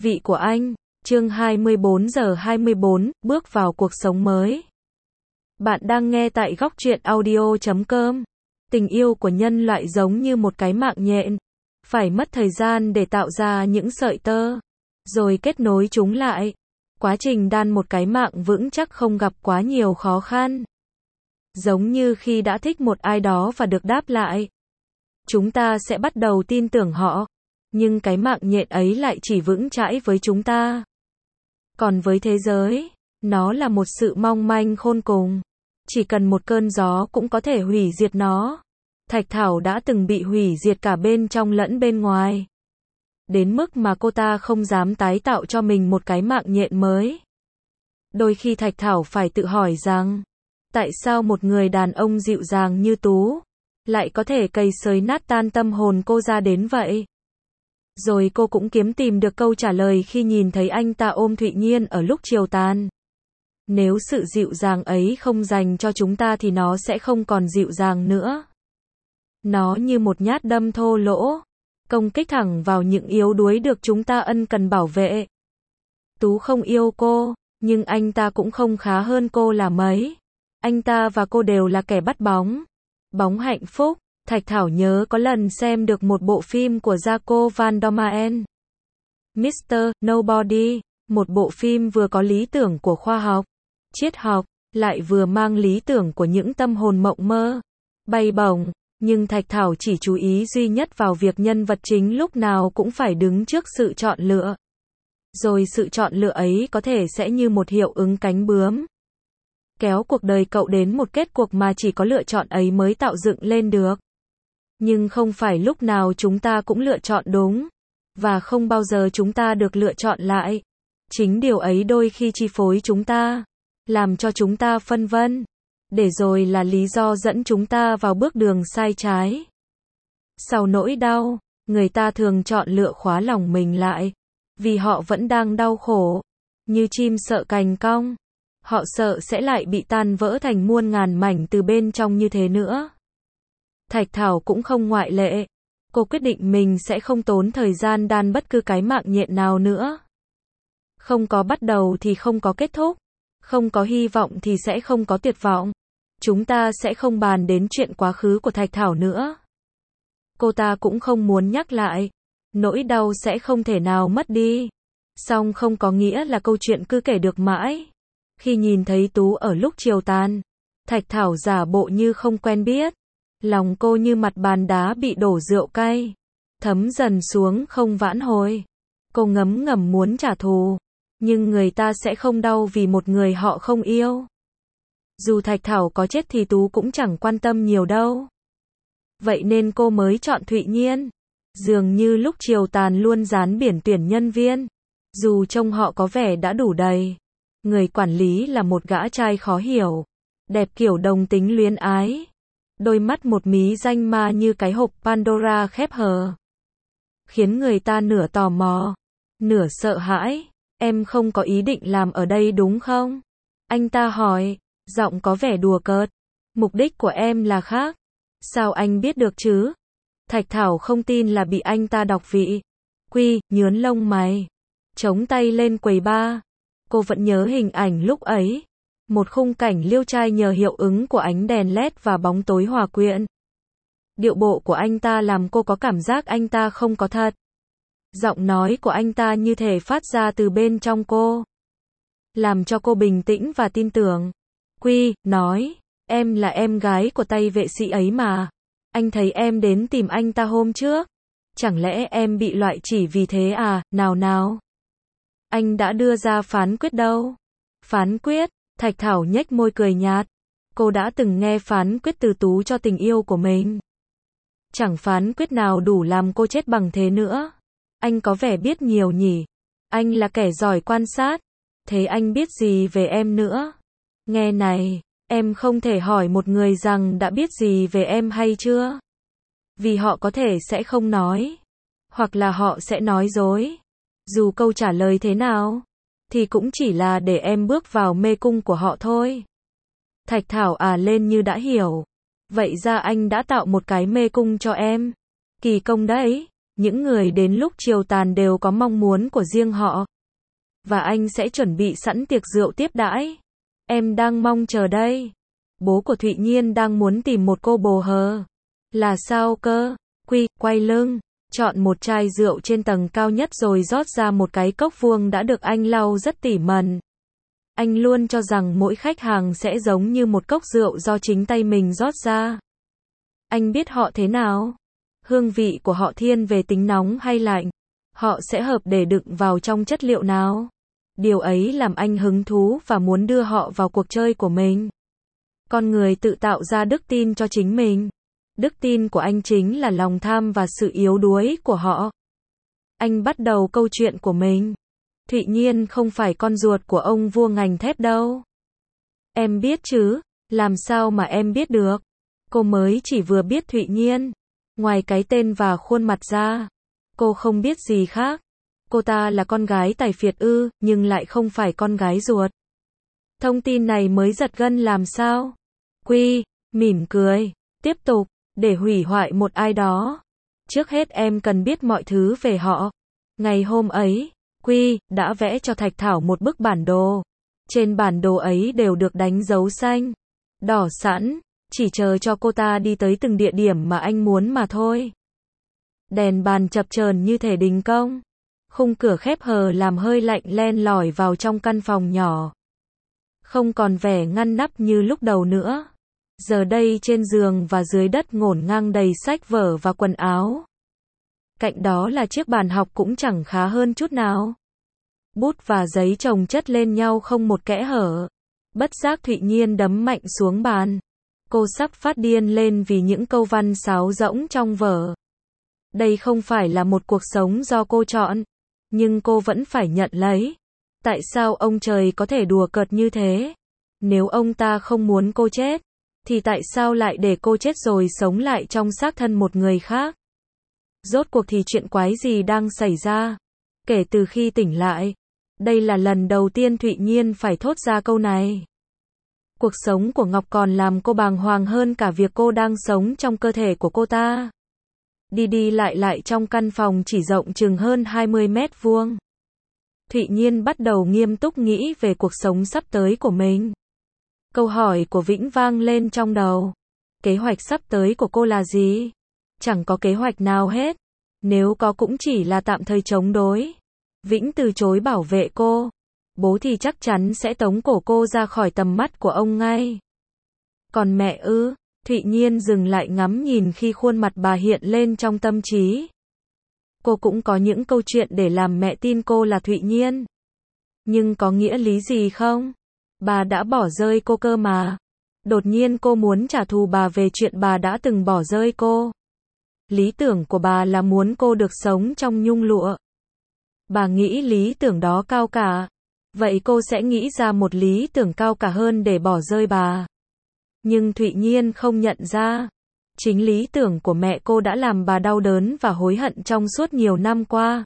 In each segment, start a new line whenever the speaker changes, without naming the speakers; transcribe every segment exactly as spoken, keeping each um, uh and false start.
vị của anh, chương hai mươi bốn giờ hai mươi bốn, bước vào cuộc sống mới. Bạn đang nghe tại góc truyện audio chấm com. Tình yêu của nhân loại giống như một cái mạng nhện, phải mất thời gian để tạo ra những sợi tơ, rồi kết nối chúng lại. Quá trình đan một cái mạng vững chắc không gặp quá nhiều khó khăn. Giống như khi đã thích một ai đó và được đáp lại, chúng ta sẽ bắt đầu tin tưởng họ, nhưng cái mạng nhện ấy lại chỉ vững chãi với chúng ta. Còn với thế giới, nó là một sự mong manh khôn cùng. Chỉ cần một cơn gió cũng có thể hủy diệt nó. Thạch Thảo đã từng bị hủy diệt cả bên trong lẫn bên ngoài. Đến mức mà cô ta không dám tái tạo cho mình một cái mạng nhện mới. Đôi khi Thạch Thảo phải tự hỏi rằng, tại sao một người đàn ông dịu dàng như Tú lại có thể cày xới nát tan tâm hồn cô ra đến vậy? Rồi cô cũng kiếm tìm được câu trả lời khi nhìn thấy anh ta ôm Thụy Nhiên ở lúc chiều tàn. Nếu sự dịu dàng ấy không dành cho chúng ta thì nó sẽ không còn dịu dàng nữa. Nó như một nhát đâm thô lỗ, công kích thẳng vào những yếu đuối được chúng ta ân cần bảo vệ. Tú không yêu cô, nhưng anh ta cũng không khá hơn cô là mấy. Anh ta và cô đều là kẻ bắt bóng. Bóng hạnh phúc. Thạch Thảo nhớ có lần xem được một bộ phim của Jaco Van Dormael, mít tơ Nobody, một bộ phim vừa có lý tưởng của khoa học, triết học, lại vừa mang lý tưởng của những tâm hồn mộng mơ, bay bổng, nhưng Thạch Thảo chỉ chú ý duy nhất vào việc nhân vật chính lúc nào cũng phải đứng trước sự chọn lựa. Rồi sự chọn lựa ấy có thể sẽ như một hiệu ứng cánh bướm, kéo cuộc đời cậu đến một kết cuộc mà chỉ có lựa chọn ấy mới tạo dựng lên được. Nhưng không phải lúc nào chúng ta cũng lựa chọn đúng, và không bao giờ chúng ta được lựa chọn lại. Chính điều ấy đôi khi chi phối chúng ta, làm cho chúng ta phân vân, để rồi là lý do dẫn chúng ta vào bước đường sai trái. Sau nỗi đau, người ta thường chọn lựa khóa lòng mình lại, vì họ vẫn đang đau khổ, như chim sợ cành cong. Họ sợ sẽ lại bị tan vỡ thành muôn ngàn mảnh từ bên trong như thế nữa. Thạch Thảo cũng không ngoại lệ. Cô quyết định mình sẽ không tốn thời gian đan bất cứ cái mạng nhện nào nữa. Không có bắt đầu thì không có kết thúc. Không có hy vọng thì sẽ không có tuyệt vọng. Chúng ta sẽ không bàn đến chuyện quá khứ của Thạch Thảo nữa. Cô ta cũng không muốn nhắc lại. Nỗi đau sẽ không thể nào mất đi. Song không có nghĩa là câu chuyện cứ kể được mãi. Khi nhìn thấy Tú ở lúc chiều tàn, Thạch Thảo giả bộ như không quen biết. Lòng cô như mặt bàn đá bị đổ rượu cay, thấm dần xuống không vãn hồi. Cô ngấm ngầm muốn trả thù, nhưng người ta sẽ không đau vì một người họ không yêu. Dù Thạch Thảo có chết thì Tú cũng chẳng quan tâm nhiều đâu. Vậy nên cô mới chọn Thụy Nhiên. Dường như lúc chiều tàn luôn dán biển tuyển nhân viên. Dù trông họ có vẻ đã đủ đầy. Người quản lý là một gã trai khó hiểu, đẹp kiểu đồng tính luyến ái. Đôi mắt một mí danh ma như cái hộp Pandora khép hờ, khiến người ta nửa tò mò, nửa sợ hãi. Em không có ý định làm ở đây đúng không? Anh ta hỏi, giọng có vẻ đùa cợt. Mục đích của em là khác. Sao anh biết được chứ? Thạch Thảo không tin là bị anh ta đọc vị. Quy, nhướn lông mày, chống tay lên quầy bar. Cô vẫn nhớ hình ảnh lúc ấy. Một khung cảnh liêu trai nhờ hiệu ứng của ánh đèn led và bóng tối hòa quyện. Điệu bộ của anh ta làm cô có cảm giác anh ta không có thật. Giọng nói của anh ta như thể phát ra từ bên trong cô, làm cho cô bình tĩnh và tin tưởng. Quy, nói, em là em gái của tay vệ sĩ ấy mà. Anh thấy em đến tìm anh ta hôm trước. Chẳng lẽ em bị loại chỉ vì thế à? Nào nào. Anh đã đưa ra phán quyết đâu? Phán quyết? Thạch Thảo nhếch môi cười nhạt. Cô đã từng nghe phán quyết từ Tú cho tình yêu của mình. Chẳng phán quyết nào đủ làm cô chết bằng thế nữa. Anh có vẻ biết nhiều nhỉ. Anh là kẻ giỏi quan sát. Thế anh biết gì về em nữa? Nghe này, em không thể hỏi một người rằng đã biết gì về em hay chưa. Vì họ có thể sẽ không nói. Hoặc là họ sẽ nói dối. Dù câu trả lời thế nào, thì cũng chỉ là để em bước vào mê cung của họ thôi. Thạch Thảo à lên như đã hiểu. Vậy ra anh đã tạo một cái mê cung cho em. Kỳ công đấy. Những người đến lúc chiều tàn đều có mong muốn của riêng họ. Và anh sẽ chuẩn bị sẵn tiệc rượu tiếp đãi. Em đang mong chờ đây. Bố của Thụy Nhiên đang muốn tìm một cô bồ hờ. Là sao cơ? Quy, quay lưng, chọn một chai rượu trên tầng cao nhất rồi rót ra một cái cốc vuông đã được anh lau rất tỉ mẩn. Anh luôn cho rằng mỗi khách hàng sẽ giống như một cốc rượu do chính tay mình rót ra. Anh biết họ thế nào? Hương vị của họ thiên về tính nóng hay lạnh? Họ sẽ hợp để đựng vào trong chất liệu nào? Điều ấy làm anh hứng thú và muốn đưa họ vào cuộc chơi của mình. Con người tự tạo ra đức tin cho chính mình. Đức tin của anh chính là lòng tham và sự yếu đuối của họ. Anh bắt đầu câu chuyện của mình. Thụy Nhiên không phải con ruột của ông vua ngành thép đâu. Em biết chứ, làm sao mà em biết được? Cô mới chỉ vừa biết Thụy Nhiên. Ngoài cái tên và khuôn mặt ra, cô không biết gì khác. Cô ta là con gái tài phiệt ư, nhưng lại không phải con gái ruột. Thông tin này mới giật gân làm sao? Quy, mỉm cười, tiếp tục, để hủy hoại một ai đó. Trước hết em cần biết mọi thứ về họ. Ngày hôm ấy, Quy đã vẽ cho Thạch Thảo một bức bản đồ. Trên bản đồ ấy đều được đánh dấu xanh, đỏ sẵn, chỉ chờ cho cô ta đi tới từng địa điểm mà anh muốn mà thôi. Đèn bàn chập chờn như thể đình công. Khung cửa khép hờ làm hơi lạnh len lỏi vào trong căn phòng nhỏ. Không còn vẻ ngăn nắp như lúc đầu nữa. Giờ đây trên giường và dưới đất ngổn ngang đầy sách vở và quần áo. Cạnh đó là chiếc bàn học cũng chẳng khá hơn chút nào. Bút và giấy chồng chất lên nhau không một kẽ hở. Bất giác Thụy Nhiên đấm mạnh xuống bàn. Cô sắp phát điên lên vì những câu văn sáo rỗng trong vở. Đây không phải là một cuộc sống do cô chọn. Nhưng cô vẫn phải nhận lấy. Tại sao ông trời có thể đùa cợt như thế? Nếu ông ta không muốn cô chết, thì tại sao lại để cô chết rồi sống lại trong xác thân một người khác? Rốt cuộc thì chuyện quái gì đang xảy ra? Kể từ khi tỉnh lại, đây là lần đầu tiên Thụy Nhiên phải thốt ra câu này. Cuộc sống của Ngọc còn làm cô bàng hoàng hơn cả việc cô đang sống trong cơ thể của cô ta. Đi đi lại lại trong căn phòng chỉ rộng chừng hơn hai mươi mét vuông. Thụy Nhiên bắt đầu nghiêm túc nghĩ về cuộc sống sắp tới của mình. Câu hỏi của Vĩnh vang lên trong đầu. Kế hoạch sắp tới của cô là gì? Chẳng có kế hoạch nào hết. Nếu có cũng chỉ là tạm thời chống đối. Vĩnh từ chối bảo vệ cô. Bố thì chắc chắn sẽ tống cổ cô ra khỏi tầm mắt của ông ngay. Còn mẹ ư? Thụy Nhiên dừng lại ngắm nhìn khi khuôn mặt bà hiện lên trong tâm trí. Cô cũng có những câu chuyện để làm mẹ tin cô là Thụy Nhiên. Nhưng có nghĩa lý gì không? Bà đã bỏ rơi cô cơ mà. Đột nhiên cô muốn trả thù bà về chuyện bà đã từng bỏ rơi cô. Lý tưởng của bà là muốn cô được sống trong nhung lụa. Bà nghĩ lý tưởng đó cao cả. Vậy cô sẽ nghĩ ra một lý tưởng cao cả hơn để bỏ rơi bà. Nhưng Thụy Nhiên không nhận ra. Chính lý tưởng của mẹ cô đã làm bà đau đớn và hối hận trong suốt nhiều năm qua.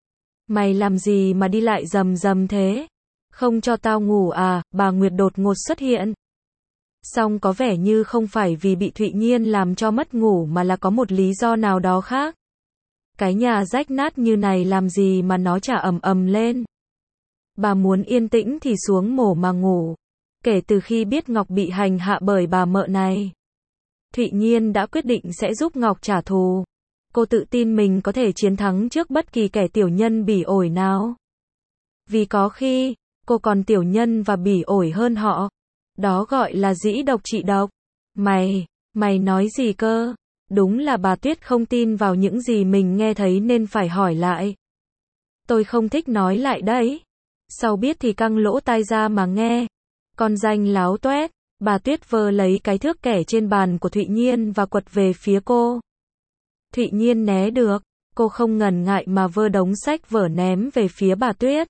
Mày làm gì mà đi lại rầm rầm thế? Không cho tao ngủ à? Bà Nguyệt đột ngột xuất hiện. Song có vẻ như không phải vì bị Thụy Nhiên làm cho mất ngủ mà là có một lý do nào đó khác. Cái nhà rách nát như này làm gì mà nó chả ầm ầm lên. Bà muốn yên tĩnh thì xuống mổ mà ngủ. Kể từ khi biết Ngọc bị hành hạ bởi bà mợ này, Thụy Nhiên đã quyết định sẽ giúp Ngọc trả thù. Cô tự tin mình có thể chiến thắng trước bất kỳ kẻ tiểu nhân bỉ ổi nào. Vì có khi, cô còn tiểu nhân và bỉ ổi hơn họ. Đó gọi là dĩ độc trị độc. Mày, mày nói gì cơ? Đúng là bà Tuyết không tin vào những gì mình nghe thấy nên phải hỏi lại. Tôi không thích nói lại đấy. Sau biết thì căng lỗ tai ra mà nghe. Con danh láo toét. Bà Tuyết vơ lấy cái thước kẻ trên bàn của Thụy Nhiên và quật về phía cô. Thụy Nhiên né được. Cô không ngần ngại mà vơ đống sách vở ném về phía bà Tuyết.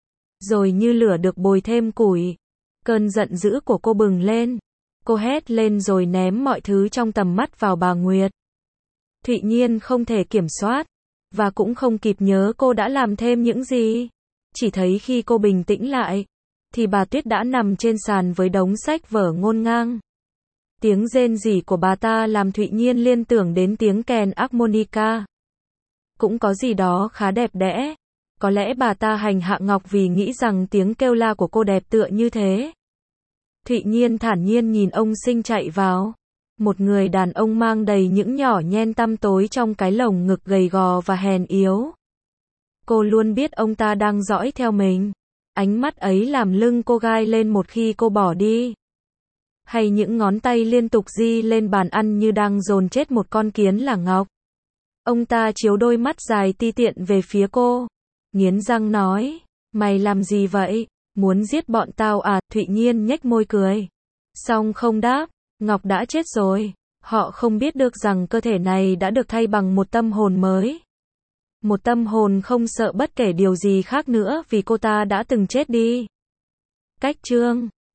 Rồi như lửa được bồi thêm củi. Cơn giận dữ của cô bừng lên. Cô hét lên rồi ném mọi thứ trong tầm mắt vào bà Nguyệt. Thụy Nhiên không thể kiểm soát. Và cũng không kịp nhớ cô đã làm thêm những gì. Chỉ thấy khi cô bình tĩnh lại, thì bà Tuyết đã nằm trên sàn với đống sách vở ngổn ngang. Tiếng rên rỉ của bà ta làm Thụy Nhiên liên tưởng đến tiếng kèn harmonica. cũng có gì đó khá đẹp đẽ. Có lẽ bà ta hành hạ Ngọc vì nghĩ rằng tiếng kêu la của cô đẹp tựa như thế. Thụy Nhiên thản nhiên nhìn ông Sinh chạy vào. Một người đàn ông mang đầy những nhỏ nhen tăm tối trong cái lồng ngực gầy gò và hèn yếu. Cô luôn biết ông ta đang dõi theo mình. Ánh mắt ấy làm lưng cô gai lên một khi cô bỏ đi. Hay những ngón tay liên tục di lên bàn ăn như đang dồn chết một con kiến là Ngọc. Ông ta chiếu đôi mắt dài ti tiện về phía cô. Nghiến răng nói, mày làm gì vậy? Muốn giết bọn tao à? Thụy Nhiên nhếch môi cười. Xong không đáp, Ngọc đã chết rồi. Họ không biết được rằng cơ thể này đã được thay bằng một tâm hồn mới. Một tâm hồn không sợ bất kể điều gì khác nữa vì cô ta đã từng chết đi. Cách chương